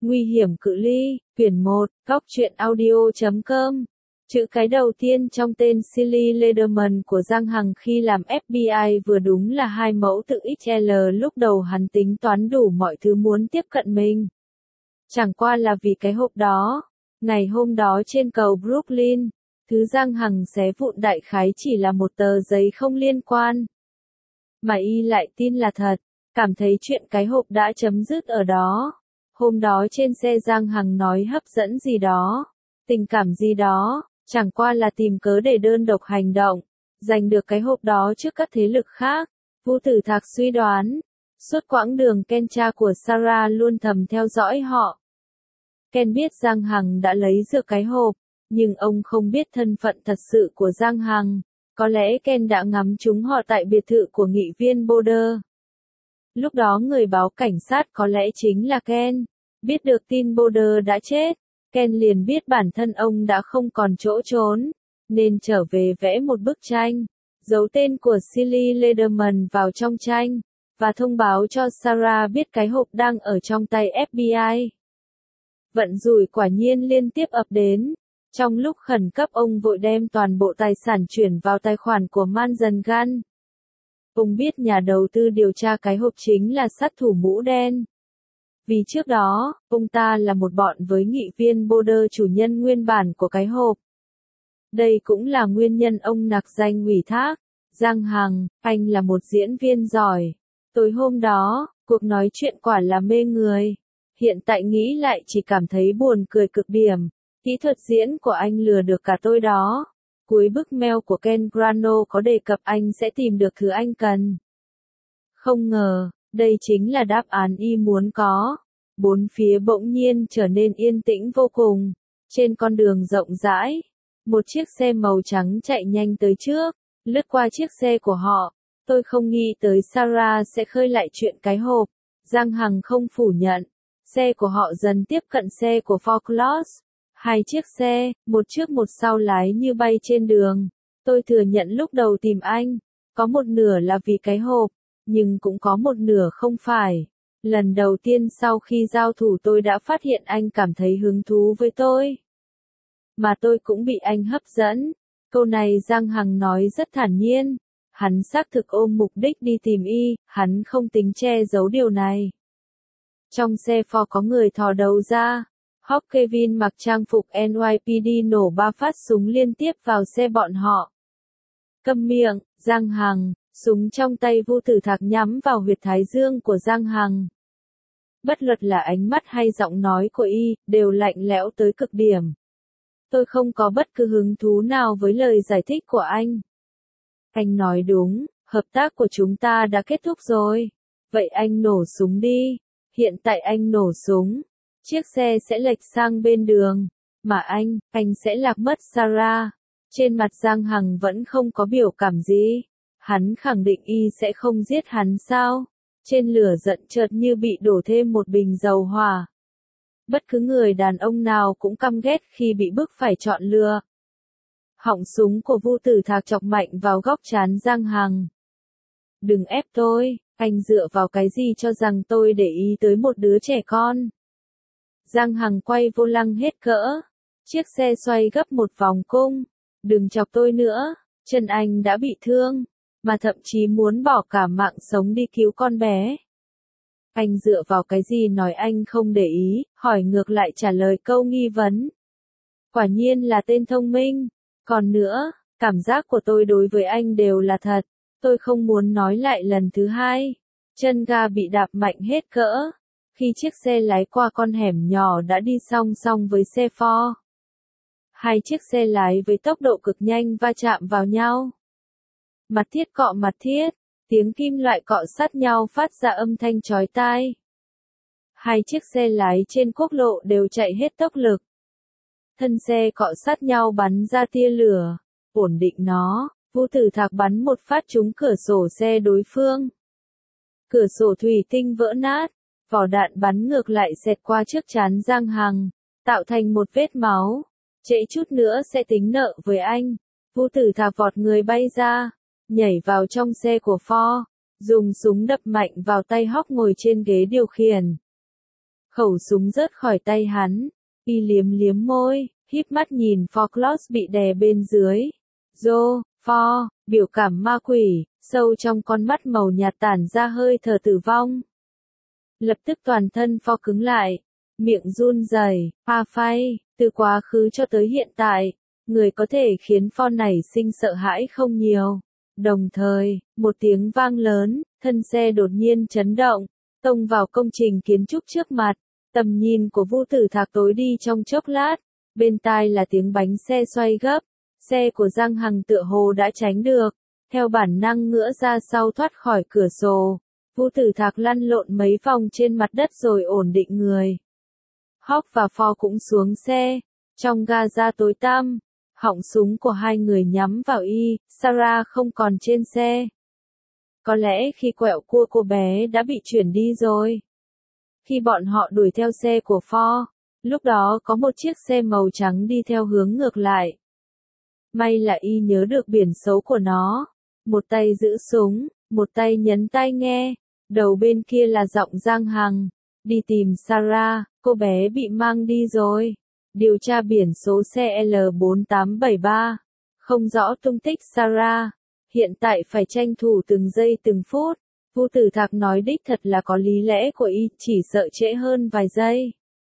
Nguy hiểm cự ly, quyển 1, góc truyện audio.com. Chữ cái đầu tiên trong tên Silly Lederman của Giang Hằng khi làm FBI vừa đúng là 2 mẫu tự XL. Lúc đầu hắn tính toán đủ mọi thứ muốn tiếp cận mình. Chẳng qua là vì cái hộp đó. Ngày hôm đó trên cầu Brooklyn, thứ Giang Hằng xé vụn đại khái chỉ là một tờ giấy không liên quan. Mà y lại tin là thật, cảm thấy chuyện cái hộp đã chấm dứt ở đó. Hôm đó trên xe Giang Hằng nói hấp dẫn gì đó, tình cảm gì đó, chẳng qua là tìm cớ để đơn độc hành động, giành được cái hộp đó trước các thế lực khác. Vu Tử Thạc suy đoán, suốt quãng đường Ken cha của Sarah luôn thầm theo dõi họ. Ken biết Giang Hằng đã lấy được cái hộp, nhưng ông không biết thân phận thật sự của Giang Hằng. Có lẽ Ken đã ngắm trúng họ tại biệt thự của nghị viên Boulder. Lúc đó người báo cảnh sát có lẽ chính là Ken. Biết được tin Boulder đã chết, Ken liền biết bản thân ông đã không còn chỗ trốn, nên trở về vẽ một bức tranh, giấu tên của Silly Lederman vào trong tranh, và thông báo cho Sarah biết cái hộp đang ở trong tay FBI. Vận rủi quả nhiên liên tiếp ập đến. Trong lúc khẩn cấp ông vội đem toàn bộ tài sản chuyển vào tài khoản của Manson Gun. Ông biết nhà đầu tư điều tra cái hộp chính là sát thủ mũ đen. Vì trước đó, ông ta là một bọn với nghị viên Boulder, chủ nhân nguyên bản của cái hộp. Đây cũng là nguyên nhân ông nặc danh ủy thác. Giang Hằng, anh là một diễn viên giỏi. Tối hôm đó, cuộc nói chuyện quả là mê người. Hiện tại nghĩ lại chỉ cảm thấy buồn cười cực điểm. Kỹ thuật diễn của anh lừa được cả tôi đó. Cuối bức mail của Ken Grano có đề cập anh sẽ tìm được thứ anh cần. Không ngờ, đây chính là đáp án y muốn có. Bốn phía bỗng nhiên trở nên yên tĩnh vô cùng. Trên con đường rộng rãi, một chiếc xe màu trắng chạy nhanh tới trước, lướt qua chiếc xe của họ. Tôi không nghĩ tới Sarah sẽ khơi lại chuyện cái hộp. Giang Hằng không phủ nhận. Xe của họ dần tiếp cận xe của Focus. 2 chiếc xe, một trước một sau lái như bay trên đường. Tôi thừa nhận lúc đầu tìm anh, có một nửa là vì cái hộp, nhưng cũng có một nửa không phải. Lần đầu tiên sau khi giao thủ tôi đã phát hiện anh cảm thấy hứng thú với tôi. Mà tôi cũng bị anh hấp dẫn. Câu này Giang Hằng nói rất thản nhiên. Hắn xác thực ôm mục đích đi tìm y, hắn không tính che giấu điều này. Trong xe Ford có người thò đầu ra. Hawk Kevin mặc trang phục NYPD nổ 3 phát súng liên tiếp vào xe bọn họ. Câm miệng, Giang Hằng, súng trong tay Vu Tử Thạc nhắm vào huyệt thái dương của Giang Hằng. Bất luận là ánh mắt hay giọng nói của y, đều lạnh lẽo tới cực điểm. Tôi không có bất cứ hứng thú nào với lời giải thích của anh. Anh nói đúng, hợp tác của chúng ta đã kết thúc rồi. Vậy anh nổ súng đi. Hiện tại anh nổ súng. Chiếc xe sẽ lệch sang bên đường, mà anh sẽ lạc mất Sarah. Trên mặt Giang Hằng vẫn không có biểu cảm gì. Hắn khẳng định y sẽ không giết hắn sao? Trên lửa giận chợt như bị đổ thêm một bình dầu hỏa. Bất cứ người đàn ông nào cũng căm ghét khi bị bức phải chọn lựa. Họng súng của Vu Tử Thạc chọc mạnh vào góc trán Giang Hằng. Đừng ép tôi, anh dựa vào cái gì cho rằng tôi để ý tới một đứa trẻ con? Giang Hằng quay vô lăng hết cỡ. Chiếc xe xoay gấp một vòng cung. Đừng chọc tôi nữa, chân anh đã bị thương, mà thậm chí muốn bỏ cả mạng sống đi cứu con bé. Anh dựa vào cái gì nói anh không để ý, hỏi ngược lại trả lời câu nghi vấn. Quả nhiên là tên thông minh. Còn nữa, cảm giác của tôi đối với anh đều là thật. Tôi không muốn nói lại lần thứ hai. Chân ga bị đạp mạnh hết cỡ. Khi chiếc xe lái qua con hẻm nhỏ đã đi song song với xe Ford. 2 chiếc xe lái với tốc độ cực nhanh va chạm vào nhau. Mặt thiết cọ mặt thiết, tiếng kim loại cọ sát nhau phát ra âm thanh chói tai. 2 chiếc xe lái trên quốc lộ đều chạy hết tốc lực. Thân xe cọ sát nhau bắn ra tia lửa. Ổn định nó, Vu Tử Thạc bắn một phát trúng cửa sổ xe đối phương. Cửa sổ thủy tinh vỡ nát. Vỏ đạn bắn ngược lại xẹt qua trước trán Giang Hằng, tạo thành một vết máu. Trễ chút nữa sẽ tính nợ với anh. Vu Tử Thạc vọt người bay ra, nhảy vào trong xe của Ford, dùng súng đập mạnh vào tay Hawk ngồi trên ghế điều khiển. Khẩu súng rớt khỏi tay hắn. Y liếm liếm môi, híp mắt nhìn Foclos bị đè bên dưới. For, biểu cảm ma quỷ, sâu trong con mắt màu nhạt tản ra hơi thở tử vong. Lập tức toàn thân For cứng lại, miệng run rẩy, phay, từ quá khứ cho tới hiện tại, người có thể khiến For nảy sinh sợ hãi không nhiều. Đồng thời, một tiếng vang lớn, thân xe đột nhiên chấn động, tông vào công trình kiến trúc trước mặt. Tầm nhìn của Vu Tử Thạc tối đi trong chốc lát, bên tai là tiếng bánh xe xoay gấp, xe của Giang Hằng tựa hồ đã tránh được, theo bản năng ngửa ra sau thoát khỏi cửa sổ. Vu Tử Thạc lăn lộn mấy vòng trên mặt đất rồi ổn định người. Hawk và For cũng xuống xe, trong ga ra tối tăm, họng súng của hai người nhắm vào y, Sarah không còn trên xe. Có lẽ khi quẹo cua cô bé đã bị chuyển đi rồi. Khi bọn họ đuổi theo xe của For, lúc đó có một chiếc xe màu trắng đi theo hướng ngược lại. May là y nhớ được biển số của nó. Một tay giữ súng, một tay nhấn tai nghe. Đầu bên kia là giọng Giang Hằng. Đi tìm Sarah, cô bé bị mang đi rồi. Điều tra biển số xe L4873. Không rõ tung tích Sarah. Hiện tại phải tranh thủ từng giây từng phút. Vu Tử Thạc nói đích thật là có lý lẽ của y, chỉ sợ trễ hơn vài giây.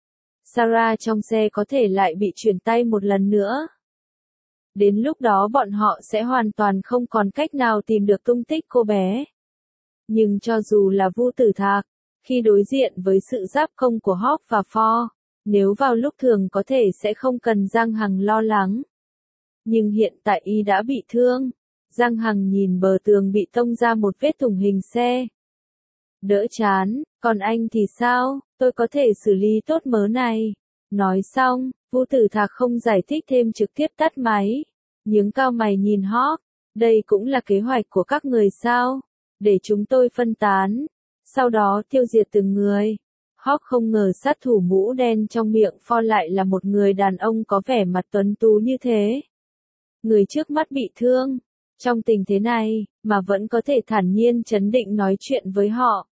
Sarah trong xe có thể lại bị chuyển tay một lần nữa. Đến lúc đó bọn họ sẽ hoàn toàn không còn cách nào tìm được tung tích cô bé. Nhưng cho dù là Vu Tử Thạc, khi đối diện với sự giáp công của Hawk và For, nếu vào lúc thường có thể sẽ không cần Giang Hằng lo lắng. Nhưng hiện tại y đã bị thương. Giang Hằng nhìn bờ tường bị tông ra một vết thủng hình xe. Đỡ chán, còn anh thì sao, tôi có thể xử lý tốt mớ này. Nói xong, Vu Tử Thạc không giải thích thêm trực tiếp tắt máy. Nhướng cao mày nhìn Hawk, đây cũng là kế hoạch của các người sao? Để chúng tôi phân tán, sau đó tiêu diệt từng người. Hawk không ngờ sát thủ mũ đen trong miệng For lại là một người đàn ông có vẻ mặt tuấn tú như thế. Người trước mắt bị thương. Trong tình thế này, mà vẫn có thể thản nhiên trấn định nói chuyện với họ.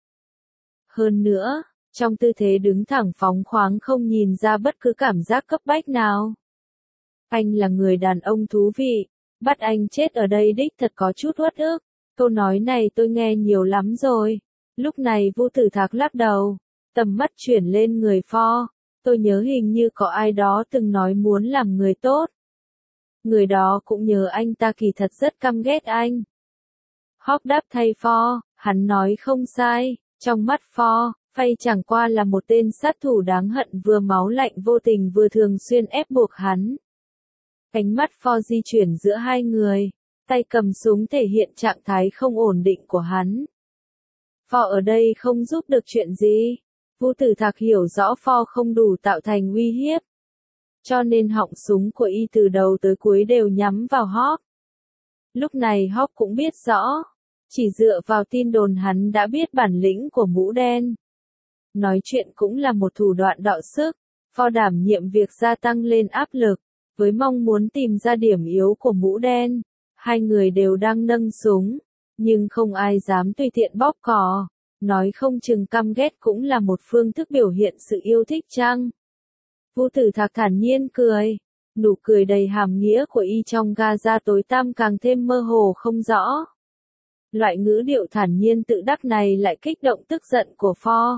Hơn nữa, trong tư thế đứng thẳng phóng khoáng không nhìn ra bất cứ cảm giác cấp bách nào. Anh là người đàn ông thú vị, bắt anh chết ở đây đích thật có chút uất ức. Câu nói này tôi nghe nhiều lắm rồi. Lúc này Vu Tử Thạc lắc đầu, tầm mắt chuyển lên người For. Tôi nhớ hình như có ai đó từng nói muốn làm người tốt. Người đó cũng nhớ anh ta kỳ thật rất căm ghét anh. Hawk đáp thay For, hắn nói không sai, trong mắt For, Phay chẳng qua là một tên sát thủ đáng hận vừa máu lạnh vô tình vừa thường xuyên ép buộc hắn. Ánh mắt For di chuyển giữa hai người, tay cầm súng thể hiện trạng thái không ổn định của hắn. For ở đây không giúp được chuyện gì. Vu Tử Thạc hiểu rõ For không đủ tạo thành uy hiếp. Cho nên họng súng của y từ đầu tới cuối đều nhắm vào Hawk. Lúc này Hawk cũng biết rõ. Chỉ dựa vào tin đồn hắn đã biết bản lĩnh của mũ đen. Nói chuyện cũng là một thủ đoạn đọ sức. For đảm nhiệm việc gia tăng lên áp lực. Với mong muốn tìm ra điểm yếu của mũ đen. Hai người đều đang nâng súng. Nhưng không ai dám tùy tiện bóp cò. Nói không chừng căm ghét cũng là một phương thức biểu hiện sự yêu thích chăng? Vu Tử Thạc thản nhiên cười. Nụ cười đầy hàm nghĩa của y trong Gaza tối tăm càng thêm mơ hồ không rõ. Loại ngữ điệu thản nhiên tự đắc này lại kích động tức giận của For.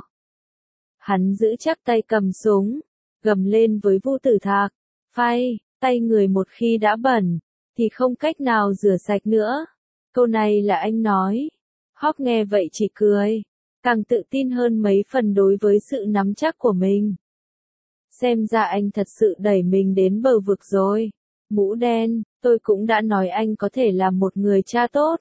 Hắn giữ chắc tay cầm súng, gầm lên với Vu Tử Thạc. Phay, tay người một khi đã bẩn, thì không cách nào rửa sạch nữa. Câu này là anh nói. Hawk nghe vậy chỉ cười, càng tự tin hơn mấy phần đối với sự nắm chắc của mình. Xem ra anh thật sự đẩy mình đến bờ vực rồi. Mũ đen, tôi cũng đã nói anh có thể là một người cha tốt.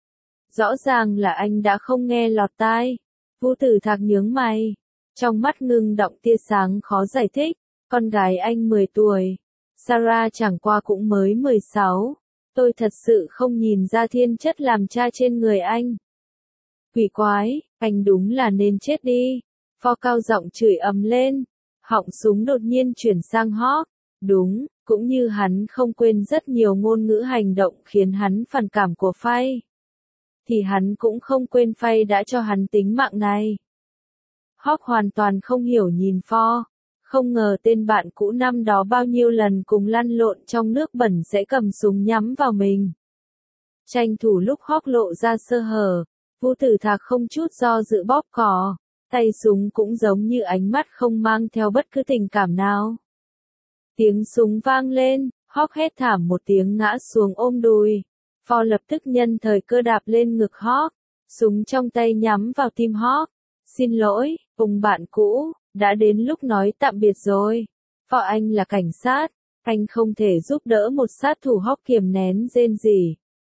Rõ ràng là anh đã không nghe lọt tai. Vu Tử Thạc nhướng mày. Trong mắt ngưng động tia sáng khó giải thích. Con gái anh 10 tuổi. Sarah chẳng qua cũng mới 16. Tôi thật sự không nhìn ra thiên chất làm cha trên người anh. Quỷ quái, anh đúng là nên chết đi. For cao giọng chửi ầm lên. Họng súng đột nhiên chuyển sang Hawk. Đúng, cũng như hắn không quên rất nhiều ngôn ngữ hành động khiến hắn phản cảm của Phay. Thì hắn cũng không quên Phay đã cho hắn tính mạng này. Hawk hoàn toàn không hiểu nhìn Ford. Không ngờ tên bạn cũ năm đó bao nhiêu lần cùng lăn lộn trong nước bẩn sẽ cầm súng nhắm vào mình. Tranh thủ lúc Hawk lộ ra sơ hở, Vu Tử Thạc không chút do dự bóp cò, tay súng cũng giống như ánh mắt không mang theo bất cứ tình cảm nào. Tiếng súng vang lên, Hawk hét thảm một tiếng ngã xuống ôm đùi. Ford lập tức nhân thời cơ đạp lên ngực Hawk, súng trong tay nhắm vào tim Hawk. Xin lỗi, cùng bạn cũ, đã đến lúc nói tạm biệt rồi. Ford anh là cảnh sát, anh không thể giúp đỡ một sát thủ. Hawk kiềm nén rên rỉ.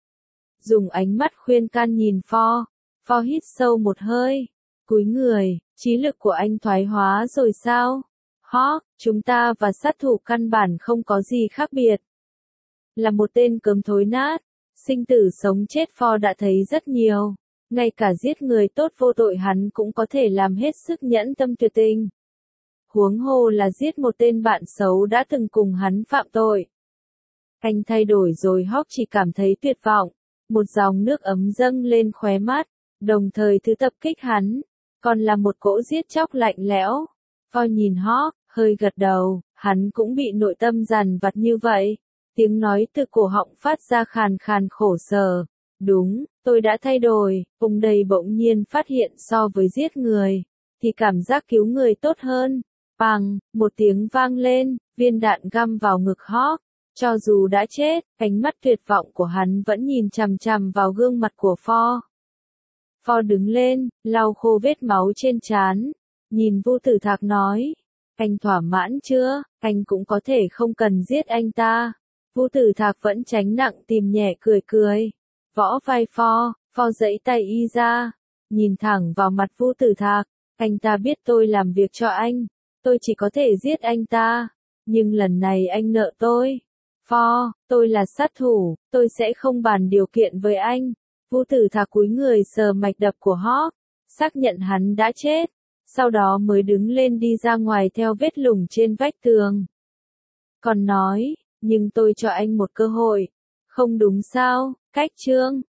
Dùng ánh mắt khuyên can nhìn Ford. Ford hít sâu một hơi, cúi người, trí lực của anh thoái hóa rồi sao? Hawk, chúng ta và sát thủ căn bản không có gì khác biệt. Là một tên cớm thối nát, sinh tử sống chết Ford đã thấy rất nhiều. Ngay cả giết người tốt vô tội hắn cũng có thể làm hết sức nhẫn tâm tuyệt tình. Huống hồ là giết một tên bạn xấu đã từng cùng hắn phạm tội. Anh thay đổi rồi. Hawk chỉ cảm thấy tuyệt vọng. Một dòng nước ấm dâng lên khóe mắt, đồng thời thứ tập kích hắn, còn là một cỗ giết chóc lạnh lẽo. Ford nhìn Hawk, hơi gật đầu, hắn cũng bị nội tâm dằn vặt như vậy. Tiếng nói từ cổ họng phát ra khàn khàn khổ sở. Đúng, tôi đã thay đổi. Ông đây bỗng nhiên phát hiện so với giết người, thì cảm giác cứu người tốt hơn. Bang, một tiếng vang lên, viên đạn găm vào ngực Hawk. Cho dù đã chết, ánh mắt tuyệt vọng của hắn vẫn nhìn chằm chằm vào gương mặt của Ford. Ford đứng lên, lau khô vết máu trên trán, nhìn Vu Tử Thạc nói, anh thỏa mãn chưa, anh cũng có thể không cần giết anh ta. Vu Tử Thạc vẫn tránh nặng tìm nhẹ cười cười. Võ vai Ford giãy tay y ra, nhìn thẳng vào mặt Vu Tử Thạc, anh ta biết tôi làm việc cho anh, tôi chỉ có thể giết anh ta, nhưng lần này anh nợ tôi. Ford, tôi là sát thủ, tôi sẽ không bàn điều kiện với anh. Vu Tử Thạc cúi người sờ mạch đập của Hawk, xác nhận hắn đã chết, sau đó mới đứng lên đi ra ngoài theo vết lủng trên vách tường. Còn nói, nhưng tôi cho anh một cơ hội, không đúng sao, cách chương.